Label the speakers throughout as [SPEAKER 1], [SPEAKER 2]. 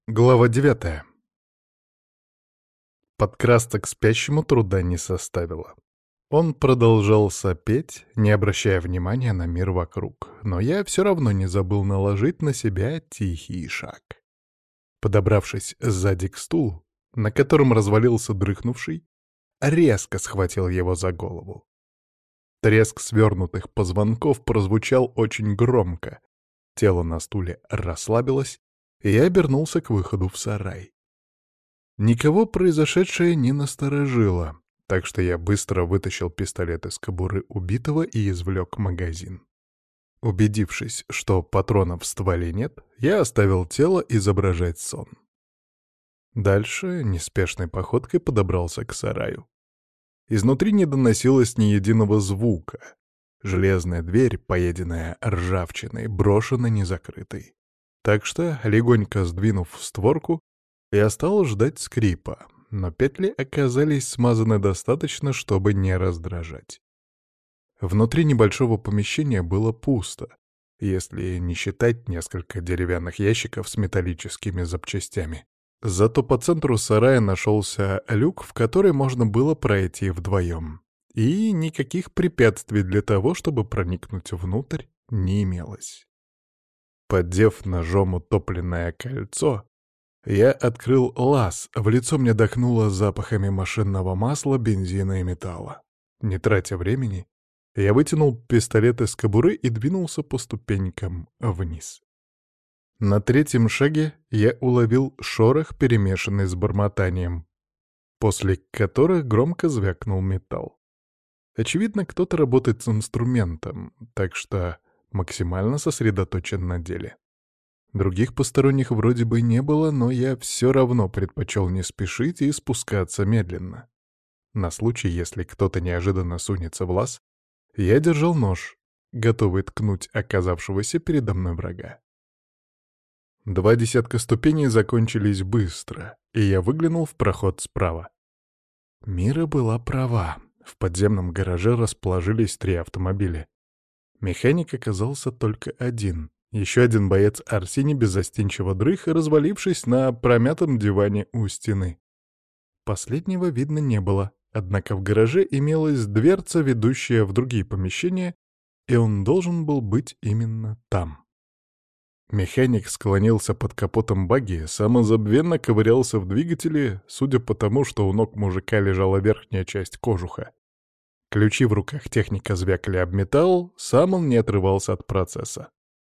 [SPEAKER 1] Глава 9. Подкрасться к спящему труда не составило. Он продолжал сопеть, не обращая внимания на мир вокруг, но я все равно не забыл наложить на себя тихий шаг. Подобравшись сзади к стулу, на котором развалился дрыхнувший, резко схватил его за голову. Треск свернутых позвонков прозвучал очень громко. Тело на стуле расслабилось, и я обернулся к выходу в сарай. Никого произошедшее не насторожило, так что я быстро вытащил пистолет из кобуры убитого и извлек магазин. Убедившись, что патронов в стволе нет, я оставил тело изображать сон. Дальше неспешной походкой подобрался к сараю. Изнутри не доносилось ни единого звука. Железная дверь, поеденная ржавчиной, брошена незакрытой. Так что, легонько сдвинув створку, я стал ждать скрипа, но петли оказались смазаны достаточно, чтобы не раздражать. Внутри небольшого помещения было пусто, если не считать несколько деревянных ящиков с металлическими запчастями. Зато по центру сарая нашелся люк, в который можно было пройти вдвоем. И никаких препятствий для того, чтобы проникнуть внутрь, не имелось. Поддев ножом утопленное кольцо, я открыл лаз, в лицо мне дохнуло запахами машинного масла, бензина и металла. Не тратя времени, я вытянул пистолет из кобуры и двинулся по ступенькам вниз. На третьем шаге я уловил шорох, перемешанный с бормотанием, после которых громко звякнул металл. Очевидно, кто-то работает с инструментом, так что максимально сосредоточен на деле. Других посторонних вроде бы не было, но я все равно предпочел не спешить и спускаться медленно. На случай, если кто-то неожиданно сунется в лаз, я держал нож, готовый ткнуть оказавшегося передо мной врага. 2 десятка ступеней закончились быстро, и я выглянул в проход справа. Мира была права. В подземном гараже расположились 3 автомобиля. Механик оказался только один. Еще один боец Арсений беззастенчиво дрых, развалившись на промятом диване у стены. Последнего видно не было, однако в гараже имелась дверца, ведущая в другие помещения, и он должен был быть именно там. Механик склонился под капотом багги, самозабвенно ковырялся в двигателе, судя по тому, что у ног мужика лежала верхняя часть кожуха. Ключи в руках техника звякали об металл, сам он не отрывался от процесса.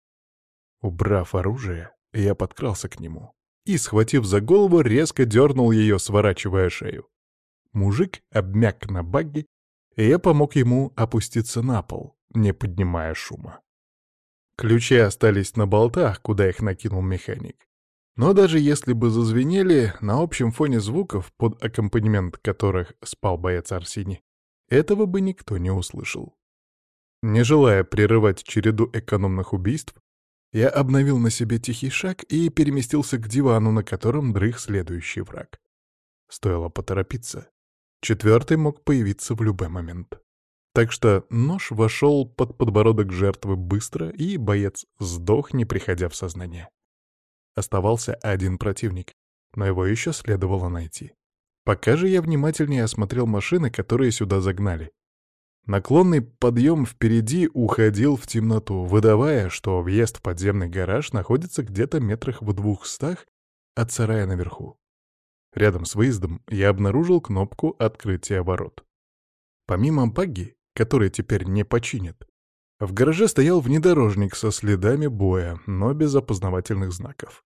[SPEAKER 1] Убрав оружие, я подкрался к нему и, схватив за голову, резко дернул ее, сворачивая шею. Мужик обмяк на багги, и я помог ему опуститься на пол, не поднимая шума. Ключи остались на болтах, куда их накинул механик. Но даже если бы зазвенели, на общем фоне звуков, под аккомпанемент которых спал боец Арсений, этого бы никто не услышал. Не желая прерывать череду экономных убийств, я обновил на себе тихий шаг и переместился к дивану, на котором дрых следующий враг. Стоило поторопиться. 4-й мог появиться в любой момент. Так что нож вошел под подбородок жертвы быстро, и боец сдох, не приходя в сознание. Оставался один противник, но его еще следовало найти. Пока же я внимательнее осмотрел машины, которые сюда загнали. Наклонный подъем впереди уходил в темноту, выдавая, что въезд в подземный гараж находится где-то метрах в 200 от сарая наверху. Рядом с выездом я обнаружил кнопку открытия ворот. Помимо багги, который теперь не починят, в гараже стоял внедорожник со следами боя, но без опознавательных знаков.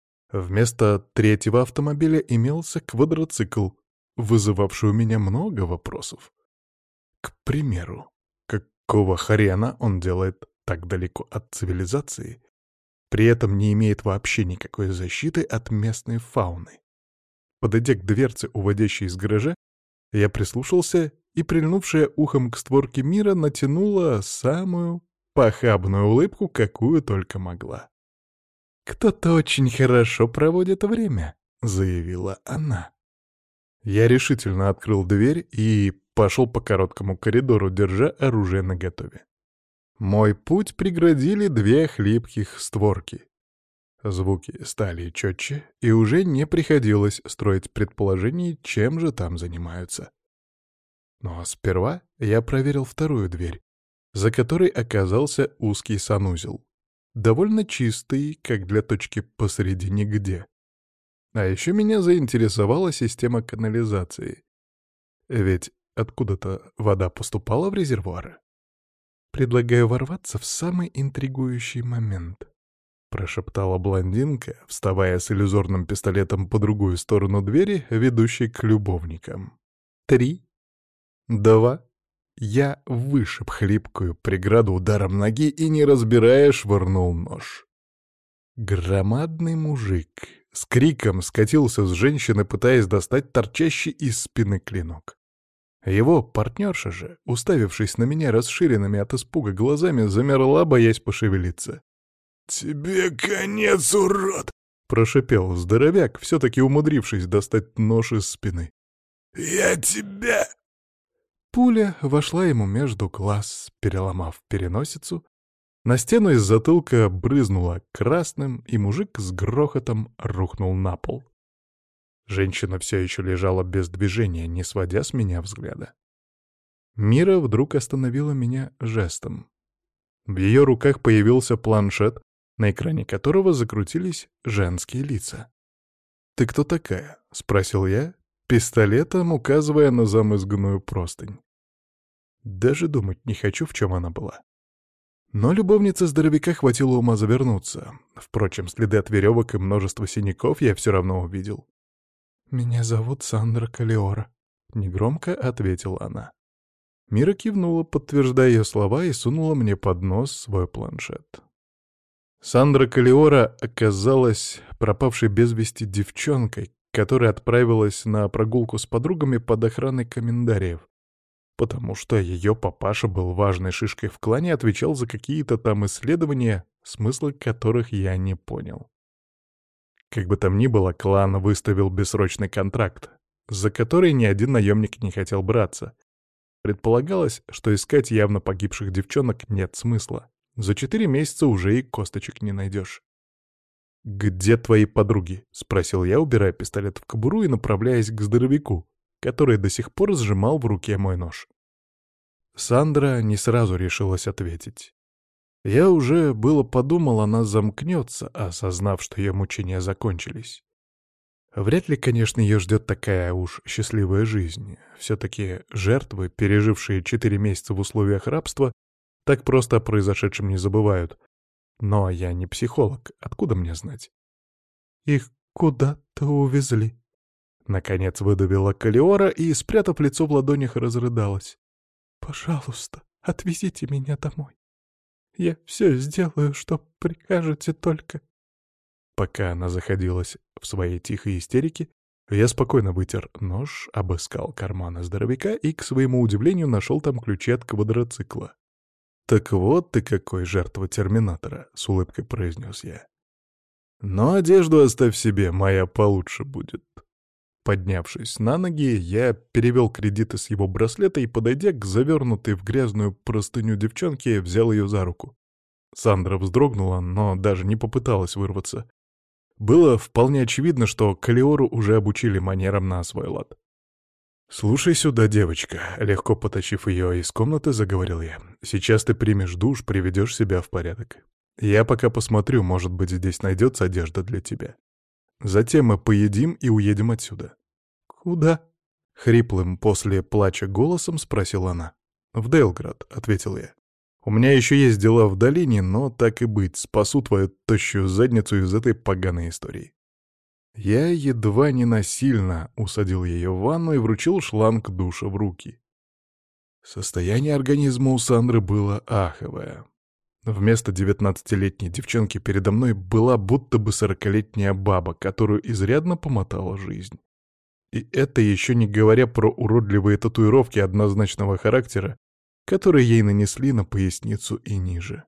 [SPEAKER 1] Вместо 3-го автомобиля имелся квадроцикл, вызывавший у меня много вопросов. К примеру, какого хрена он делает так далеко от цивилизации, при этом не имеет вообще никакой защиты от местной фауны? Подойдя к дверце, уводящей из гаража, я прислушался, и прильнувшая ухом к створке Мира натянула самую похабную улыбку, какую только могла. «Кто-то очень хорошо проводит время», — заявила она. Я решительно открыл дверь и пошел по короткому коридору, держа оружие наготове. Мой путь преградили 2 хлипких створки. Звуки стали четче, и уже не приходилось строить предположений, чем же там занимаются. Но сперва я проверил вторую дверь, за которой оказался узкий санузел. Довольно чистый, как для точки посреди нигде. А еще меня заинтересовала система канализации. Ведь откуда-то вода поступала в резервуары. «Предлагаю ворваться в самый интригующий момент», — прошептала блондинка, вставая с иллюзорным пистолетом по другую сторону двери, ведущей к любовникам. 3, 2. Я вышиб хлипкую преграду ударом ноги и, не разбирая, швырнул нож. Громадный мужик с криком скатился с женщины, пытаясь достать торчащий из спины клинок. Его партнерша же, уставившись на меня расширенными от испуга глазами, замерла, боясь пошевелиться. «Тебе конец, урод!» — прошипел здоровяк, все-таки умудрившись достать нож из спины. «Я тебя...» Пуля вошла ему между глаз, переломав переносицу. На стену из затылка брызнула красным, и мужик с грохотом рухнул на пол. Женщина все еще лежала без движения, не сводя с меня взгляда. Мира вдруг остановила меня жестом. В ее руках появился планшет, на экране которого закрутились женские лица. «Ты кто такая?» — спросил я, пистолетом указывая на замызганную простынь. Даже думать не хочу, в чем она была. Но любовнице здоровяка хватило ума завернуться. Впрочем, следы от веревок и множество синяков я все равно увидел. «Меня зовут Сандра Калиора», — негромко ответила она. Мира кивнула, подтверждая ее слова, и сунула мне под нос свой планшет. Сандра Калиора оказалась пропавшей без вести девчонкой, которая отправилась на прогулку с подругами под охраной комментариев, потому что ее папаша был важной шишкой в клане и отвечал за какие-то там исследования, смысла которых я не понял. Как бы там ни было, клан выставил бессрочный контракт, за который ни один наемник не хотел браться. Предполагалось, что искать явно погибших девчонок нет смысла. За 4 месяца уже и косточек не найдешь. «Где твои подруги?» — спросил я, убирая пистолет в кобуру и направляясь к здоровяку, который до сих пор сжимал в руке мой нож. Сандра не сразу решилась ответить. Я уже было подумал, она замкнется, осознав, что ее мучения закончились. Вряд ли, конечно, ее ждет такая уж счастливая жизнь. Все-таки жертвы, пережившие 4 месяца в условиях рабства, так просто о произошедшем не забывают. Но я не психолог, откуда мне знать? «Их куда-то увезли», — наконец выдавила Калиора и, спрятав лицо в ладонях, разрыдалась. «Пожалуйста, отвезите меня домой. Я все сделаю, что прикажете только». Пока она заходилась в своей тихой истерике, я спокойно вытер нож, обыскал карманы здоровяка и, к своему удивлению, нашел там ключи от квадроцикла. «Так вот ты какой жертва Терминатора», — с улыбкой произнес я. «Но одежду оставь себе, моя получше будет». Поднявшись на ноги, я перевел кредиты с его браслета и, подойдя к завернутой в грязную простыню девчонке, взял ее за руку. Сандра вздрогнула, но даже не попыталась вырваться. Было вполне очевидно, что Калиору уже обучили манерам на свой лад. «Слушай сюда, девочка», — легко потащив ее из комнаты, заговорил я. «Сейчас ты примешь душ, приведешь себя в порядок. Я пока посмотрю, может быть, здесь найдется одежда для тебя. Затем мы поедим и уедем отсюда». «Куда?» — хриплым после плача голосом спросила она. «В Дейлград», — ответил я. «У меня еще есть дела в долине, но так и быть, спасу твою тощую задницу из этой поганой истории». Я едва не насильно усадил ее в ванну и вручил шланг душа в руки. Состояние организма у Сандры было аховое. Вместо 19-летней девчонки передо мной была будто бы 40-летняя баба, которую изрядно помотала жизнь. И это еще не говоря про уродливые татуировки однозначного характера, которые ей нанесли на поясницу и ниже.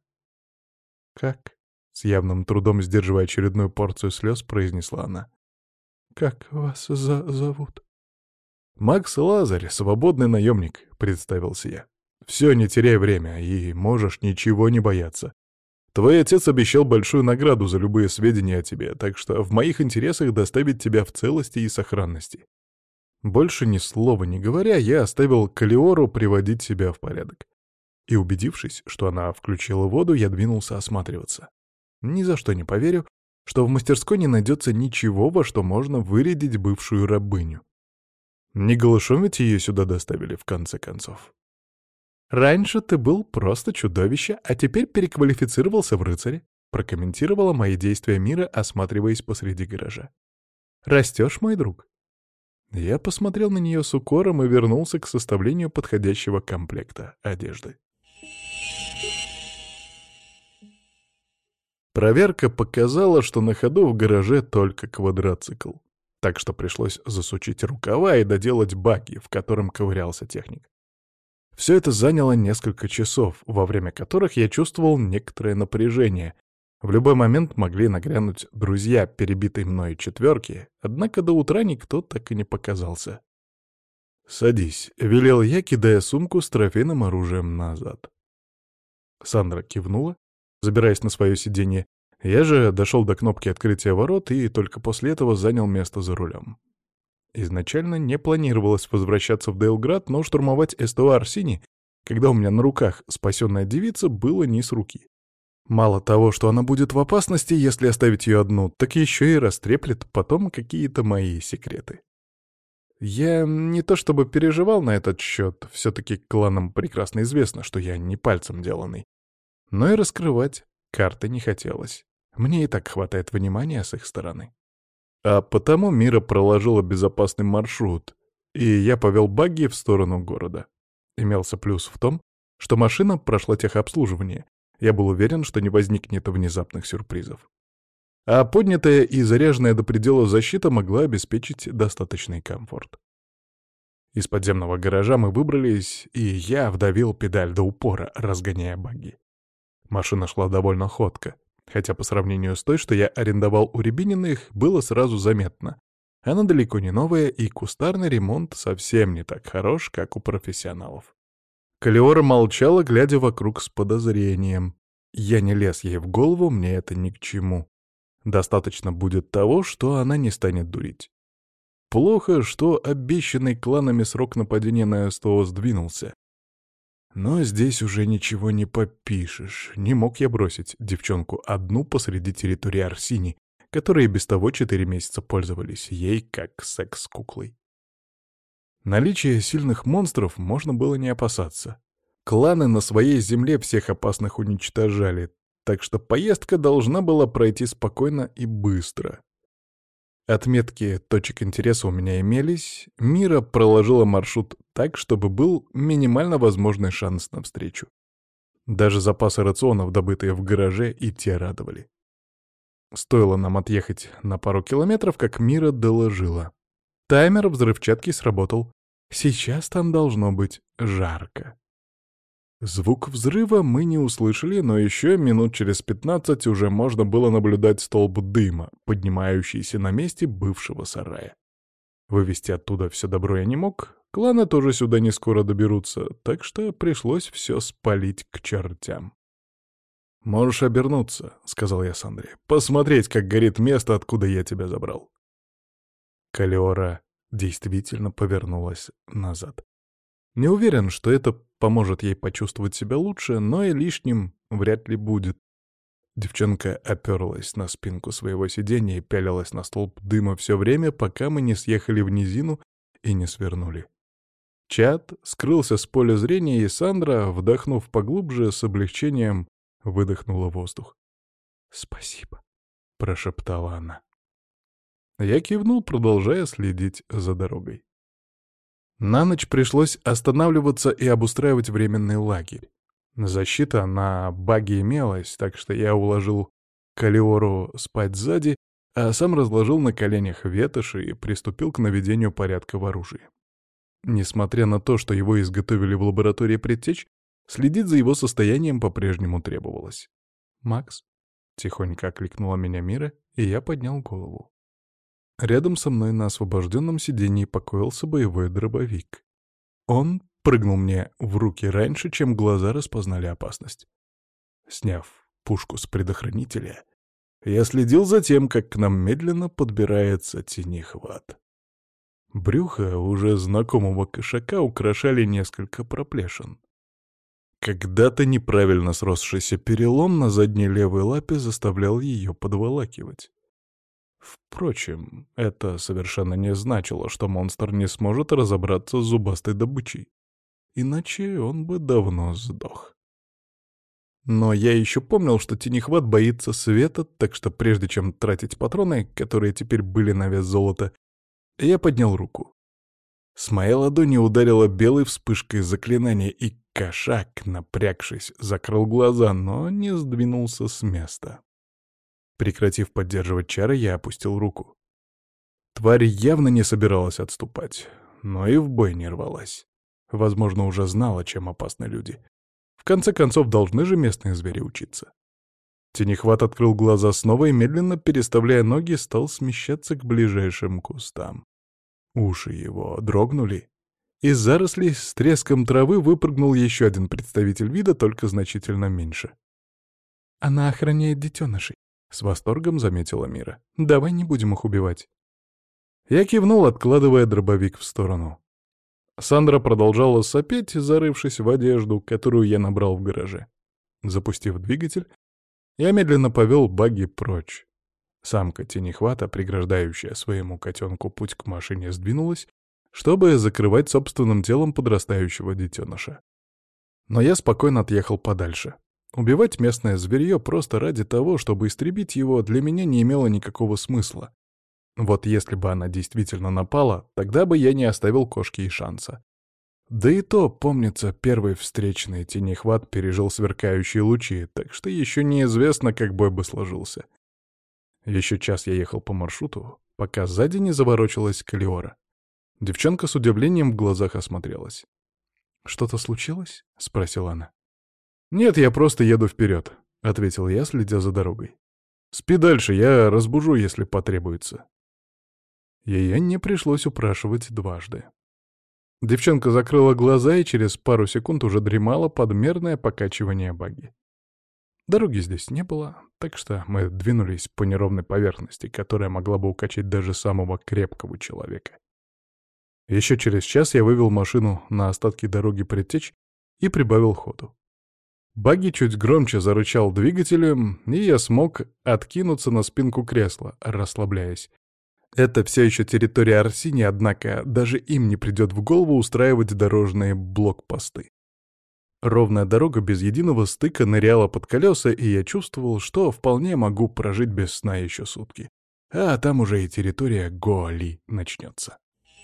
[SPEAKER 1] «Как?» — с явным трудом сдерживая очередную порцию слез, произнесла она. «Как вас зовут?» «Макс Лазарь, свободный наемник», — представился я. «Все, не теряй время, и можешь ничего не бояться. Твой отец обещал большую награду за любые сведения о тебе, так что в моих интересах доставить тебя в целости и сохранности. Больше ни слова не говоря, я оставил Калиору приводить себя в порядок. И убедившись, что она включила воду, я двинулся осматриваться. Ни за что не поверю, что в мастерской не найдется ничего, во что можно вырядить бывшую рабыню. Не голышом ведь ее сюда доставили, в конце концов. «Раньше ты был просто чудовище, а теперь переквалифицировался в рыцаря», прокомментировала мои действия Мира, осматриваясь посреди гаража. «Растешь, мой друг». Я посмотрел на нее с укором и вернулся к составлению подходящего комплекта одежды. Проверка показала, что на ходу в гараже только квадроцикл, так что пришлось засучить рукава и доделать багги, в котором ковырялся техник. Все это заняло несколько часов, во время которых я чувствовал некоторое напряжение. В любой момент могли нагрянуть друзья перебитой мной четверки, однако до утра никто так и не показался. «Садись», — велел я, кидая сумку с трофейным оружием назад. Сандра кивнула, забираясь на свое сиденье. Я же дошел до кнопки открытия ворот и только после этого занял место за рулем. Изначально не планировалось возвращаться в Дейлград, но штурмовать СТО Арсини, когда у меня на руках спасенная девица, было не с руки. Мало того, что она будет в опасности, если оставить ее одну, так еще и растреплет потом какие-то мои секреты. Я не то чтобы переживал на этот счет, все-таки кланам прекрасно известно, что я не пальцем деланный. Но и раскрывать карты не хотелось. Мне и так хватает внимания с их стороны. А потому Мира проложила безопасный маршрут, и я повел багги в сторону города. Имелся плюс в том, что машина прошла техобслуживание. Я был уверен, что не возникнет внезапных сюрпризов. А поднятая и заряженная до предела защита могла обеспечить достаточный комфорт. Из подземного гаража мы выбрались, и я вдавил педаль до упора, разгоняя багги. Машина шла довольно ходко, хотя по сравнению с той, что я арендовал у Рябининых, было сразу заметно. Она далеко не новая, и кустарный ремонт совсем не так хорош, как у профессионалов. Калиора молчала, глядя вокруг с подозрением. Я не лез ей в голову, мне это ни к чему. Достаточно будет того, что она не станет дурить. Плохо, что обещанный кланами срок нападения на СТО сдвинулся. Но здесь уже ничего не попишешь. Не мог я бросить девчонку одну посреди территории Арсини, которые без того 4 месяца пользовались ей как секс-куклой. Наличие сильных монстров можно было не опасаться. Кланы на своей земле всех опасных уничтожали, так что поездка должна была пройти спокойно и быстро. Отметки точек интереса у меня имелись, Мира проложила маршрут так, чтобы был минимально возможный шанс на встречу. Даже запасы рационов, добытые в гараже, и те радовали. Стоило нам отъехать на пару километров, как Мира доложила. Таймер взрывчатки сработал. Сейчас там должно быть жарко. Звук взрыва мы не услышали, но еще минут через 15 уже можно было наблюдать столб дыма, поднимающийся на месте бывшего сарая. Вывести оттуда все добро я не мог, кланы тоже сюда не скоро доберутся, так что пришлось все спалить к чертям. «Можешь обернуться», — сказал я Сандре, — «посмотреть, как горит место, откуда я тебя забрал». Калиора действительно повернулась назад. Не уверен, что это поможет ей почувствовать себя лучше, но и лишним вряд ли будет. Девчонка оперлась на спинку своего сиденья и пялилась на столб дыма все время, пока мы не съехали в низину и не свернули. Чад скрылся с поля зрения, и Сандра, вдохнув поглубже, с облегчением выдохнула воздух. «Спасибо», — прошептала она. Я кивнул, продолжая следить за дорогой. На ночь пришлось останавливаться и обустраивать временный лагерь. Защита на баги имелась, так что я уложил Калиору спать сзади, а сам разложил на коленях ветоши и приступил к наведению порядка в оружии. Несмотря на то, что его изготовили в лаборатории предтеч, следить за его состоянием по-прежнему требовалось. «Макс?» — тихонько окликнула меня Мира, и я поднял голову. Рядом со мной на освобожденном сиденье покоился боевой дробовик. Он прыгнул мне в руки раньше, чем глаза распознали опасность. Сняв пушку с предохранителя, я следил за тем, как к нам медленно подбирается тенехват. Брюхо уже знакомого кошака украшали несколько проплешин. Когда-то неправильно сросшийся перелом на задней левой лапе заставлял ее подволакивать. Впрочем, это совершенно не значило, что монстр не сможет разобраться с зубастой добычей. Иначе он бы давно сдох. Но я еще помнил, что тенехват боится света, так что прежде чем тратить патроны, которые теперь были на вес золота, я поднял руку. С моей ладони ударила белой вспышкой заклинание, и кошак, напрягшись, закрыл глаза, но не сдвинулся с места. Прекратив поддерживать чары, я опустил руку. Тварь явно не собиралась отступать, но и в бой не рвалась. Возможно, уже знала, чем опасны люди. В конце концов, должны же местные звери учиться. Тенехват открыл глаза снова и, медленно переставляя ноги, стал смещаться к ближайшим кустам. Уши его дрогнули. Из зарослей с треском травы выпрыгнул еще один представитель вида, только значительно меньше. «Она охраняет детенышей», — с восторгом заметила Мира. «Давай не будем их убивать». Я кивнул, откладывая дробовик в сторону. Сандра продолжала сопеть, зарывшись в одежду, которую я набрал в гараже. Запустив двигатель, я медленно повел багги прочь. Самка тенехвата, преграждающая своему котенку путь к машине, сдвинулась, чтобы закрывать собственным телом подрастающего детеныша. Но я спокойно отъехал подальше. Убивать местное зверье просто ради того, чтобы истребить его, для меня не имело никакого смысла. Вот если бы она действительно напала, тогда бы я не оставил кошке и шанса. Да и то, помнится, первый встречный тенехват пережил сверкающие лучи, так что еще неизвестно, как бой бы сложился. Еще час я ехал по маршруту, пока сзади не заворочилась Калиора. Девчонка с удивлением в глазах осмотрелась. «Что-то случилось?» — спросила она. «Нет, я просто еду вперед», — ответил я, следя за дорогой. «Спи дальше, я разбужу, если потребуется». Ее не пришлось упрашивать дважды. Девчонка закрыла глаза и через пару секунд уже дремала под мерное покачивание багги. Дороги здесь не было, так что мы двинулись по неровной поверхности, которая могла бы укачать даже самого крепкого человека. Еще через час я вывел машину на остатки дороги предтеч и прибавил ходу. Багги чуть громче зарычал двигателем, и я смог откинуться на спинку кресла, расслабляясь. Это все еще территория Арсини, однако даже им не придет в голову устраивать дорожные блокпосты. Ровная дорога без единого стыка ныряла под колеса, и я чувствовал, что вполне могу прожить без сна еще сутки. А там уже и территория Гоали начнется.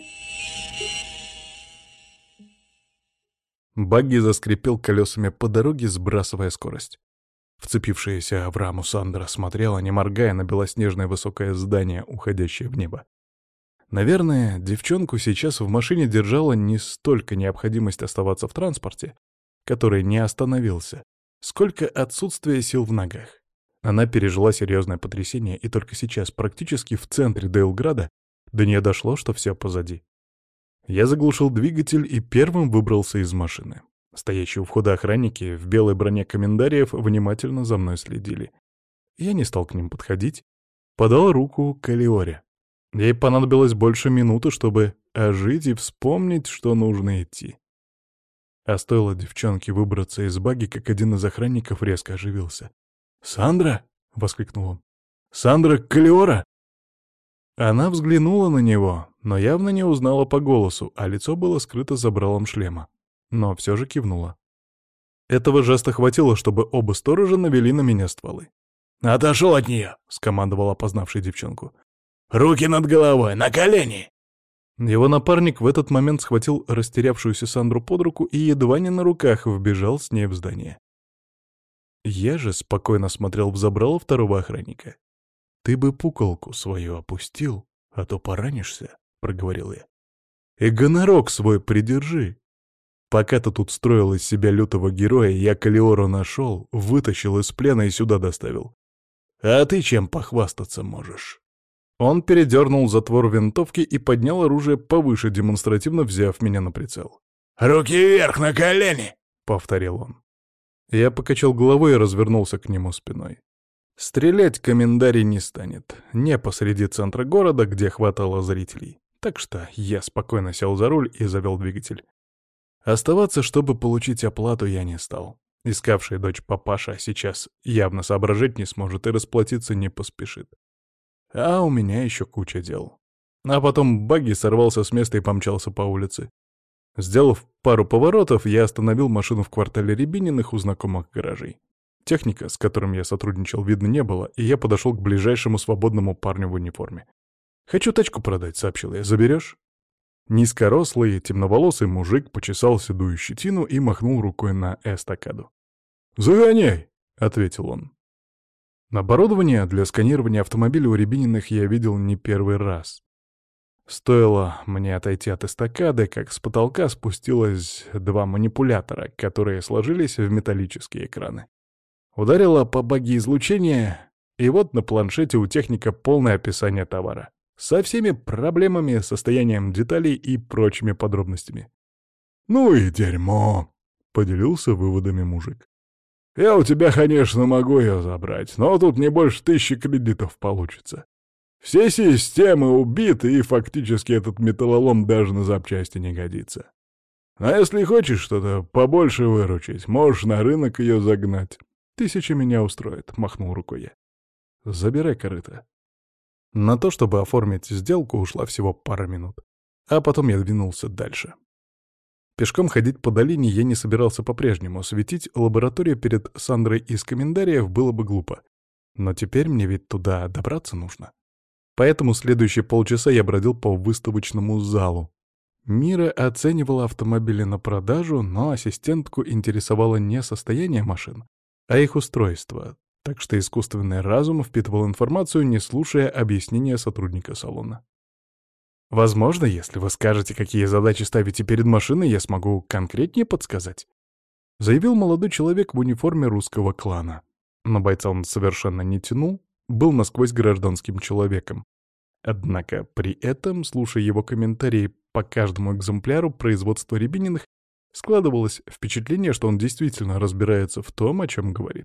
[SPEAKER 1] Багги заскрипел колесами по дороге, сбрасывая скорость. Вцепившаяся в раму Сандра смотрела, не моргая, на белоснежное высокое здание, уходящее в небо. Наверное, девчонку сейчас в машине держала не столько необходимость оставаться в транспорте, который не остановился, сколько отсутствие сил в ногах. Она пережила серьезное потрясение, и только сейчас, практически в центре Дейлграда, до нее дошло, что все позади. Я заглушил двигатель и первым выбрался из машины. Стоящие у входа охранники в белой броне коммендариев внимательно за мной следили. Я не стал к ним подходить, подал руку Калиоре. Ей понадобилось больше минуты, чтобы ожить и вспомнить, что нужно идти. А стоило девчонке выбраться из багги, как один из охранников резко оживился. «Сандра!» — воскликнул он. «Сандра Калиора!» Она взглянула на него, но явно не узнала по голосу, а лицо было скрыто забралом шлема. Но все же кивнула. Этого жеста хватило, чтобы оба сторожа навели на меня стволы.
[SPEAKER 2] «Отошел от нее!» — скомандовал опознавший девчонку. «Руки над головой, на колени!»
[SPEAKER 1] Его напарник в этот момент схватил растерявшуюся Сандру под руку и едва не на руках вбежал с ней в здание. Я же спокойно смотрел в забрало второго охранника. «Ты бы пуколку свою опустил, а то поранишься», — проговорил я. «И гонорок свой придержи. Пока ты тут строил из себя лютого героя, я Калиору нашел, вытащил из плена и сюда доставил. А ты чем похвастаться можешь?» Он передернул затвор винтовки и поднял оружие повыше, демонстративно взяв меня на прицел.
[SPEAKER 2] «Руки вверх, на колени!» —
[SPEAKER 1] повторил он. Я покачал головой и развернулся к нему спиной. Стрелять комендарий не станет. Не посреди центра города, где хватало зрителей. Так что я спокойно сел за руль и завел двигатель. Оставаться, чтобы получить оплату, я не стал. Искавший дочь папаша сейчас явно соображать не сможет и расплатиться не поспешит. А у меня еще куча дел. А потом багги сорвался с места и помчался по улице. Сделав пару поворотов, я остановил машину в квартале Рябининых у знакомых гаражей. Техника, с которым я сотрудничал, видно не было, и я подошел к ближайшему свободному парню в униформе. «Хочу тачку продать», — сообщил я. «Заберешь?» Низкорослый, темноволосый мужик почесал седую щетину и махнул рукой на эстакаду. «Загоняй!» — ответил он. Оборудование для сканирования автомобиля у Рябининых я видел не первый раз. Стоило мне отойти от эстакады, как с потолка спустилось два манипулятора, которые сложились в металлические экраны. Ударило по багги излучение, и вот на планшете у техника полное описание товара. Со всеми проблемами, состоянием деталей и прочими подробностями. «Ну и дерьмо», — поделился выводами мужик. «Я у тебя, конечно, могу ее забрать, но тут не больше 1000 кредитов получится. Все системы убиты, и фактически этот металлолом даже на запчасти не годится. А если хочешь что-то побольше выручить, можешь на рынок ее загнать. 1000 меня устроит», — махнул рукой я. «Забирай корыто». На то, чтобы оформить сделку, ушла всего пара минут. А потом я двинулся дальше. Пешком ходить по долине я не собирался по-прежнему. Светить лабораторию перед Сандрой из комментариев было бы глупо. Но теперь мне ведь туда добраться нужно. Поэтому следующие полчаса я бродил по выставочному залу. Мира оценивала автомобили на продажу, но ассистентку интересовало не состояние машин, а их устройство. Так что искусственный разум впитывал информацию, не слушая объяснения сотрудника салона. «Возможно, если вы скажете, какие задачи ставите перед машиной, я смогу конкретнее подсказать», — заявил молодой человек в униформе русского клана. На бойца он совершенно не тянул, был насквозь гражданским человеком. Однако при этом, слушая его комментарии по каждому экземпляру производства Рябининых, складывалось впечатление, что он действительно разбирается в том, о чем говорит.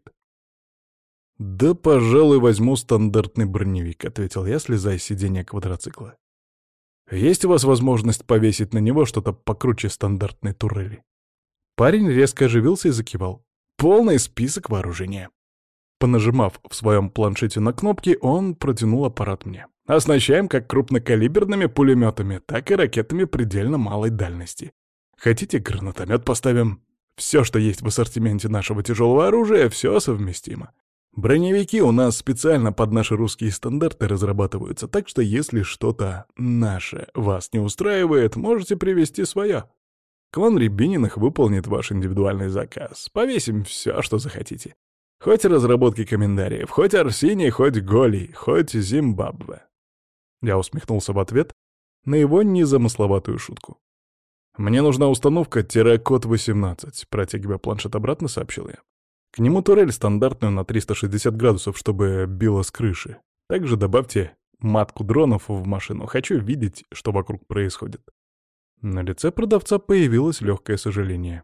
[SPEAKER 1] «Да, пожалуй, возьму стандартный броневик», — ответил я, слезая с сиденья квадроцикла. «Есть у вас возможность повесить на него что-то покруче стандартной турели?» Парень резко оживился и закивал. «Полный список вооружения». Понажимав в своем планшете на кнопки, он протянул аппарат мне. «Оснащаем как крупнокалиберными пулеметами, так и ракетами предельно малой дальности. Хотите, гранатомет поставим? Все, что есть в ассортименте нашего тяжелого оружия, все совместимо. Броневики у нас специально под наши русские стандарты разрабатываются, так что если что-то наше вас не устраивает, можете привезти свое. Клан Рябининых выполнит ваш индивидуальный заказ. Повесим все, что захотите. Хоть разработки комментариев, хоть Арсений, хоть Голий, хоть Зимбабве». Я усмехнулся в ответ на его незамысловатую шутку. «Мне нужна установка Терракот 18», — протягивая планшет обратно, сообщил я. К нему турель стандартную на 360 градусов, чтобы било с крыши. Также добавьте матку дронов в машину. Хочу видеть, что вокруг происходит. На лице продавца появилось легкое сожаление.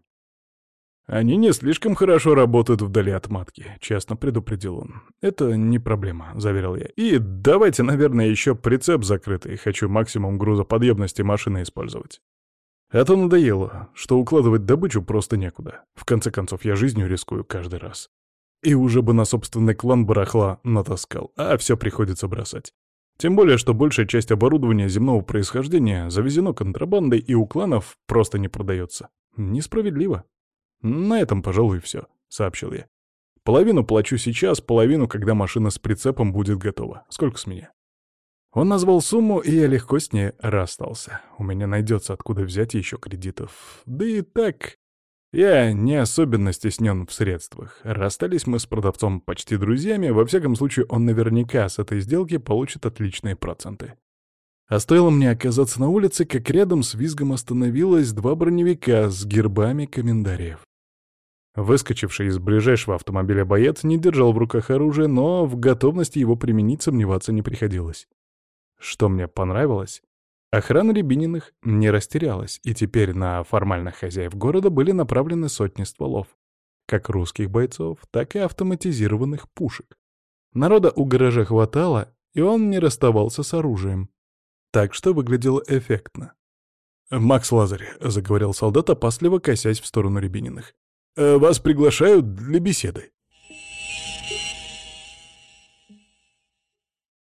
[SPEAKER 1] «Они не слишком хорошо работают вдали от матки», — честно предупредил он. «Это не проблема», — заверил я. «И давайте, наверное, еще прицеп закрытый. Хочу максимум грузоподъемности машины использовать. А то надоело, что укладывать добычу просто некуда. В конце концов, я жизнью рискую каждый раз. И уже бы на собственный клан барахла натаскал, а все приходится бросать. Тем более, что большая часть оборудования земного происхождения завезено контрабандой и у кланов просто не продается. Несправедливо. На этом, пожалуй, и все», — сообщил я. «Половину плачу сейчас, половину, когда машина с прицепом будет готова. Сколько с меня?» Он назвал сумму, и я легко с ней расстался. У меня найдется откуда взять еще кредитов. Да и так, я не особенно стеснен в средствах. Расстались мы с продавцом почти друзьями, во всяком случае он наверняка с этой сделки получит отличные проценты. А стоило мне оказаться на улице, как рядом с визгом остановилось два броневика с гербами комментариев. Выскочивший из ближайшего автомобиля боец не держал в руках оружие, но в готовности его применить сомневаться не приходилось. Что мне понравилось? Охрана Рябининых не растерялась, и теперь на формальных хозяев города были направлены сотни стволов. как русских бойцов, так и автоматизированных пушек. Народа у гаража хватало, и он не расставался с оружием. Так что выглядело эффектно. «Макс Лазарь», — заговорил солдат, опасливо косясь в сторону Рябининых. «Вас приглашают для беседы».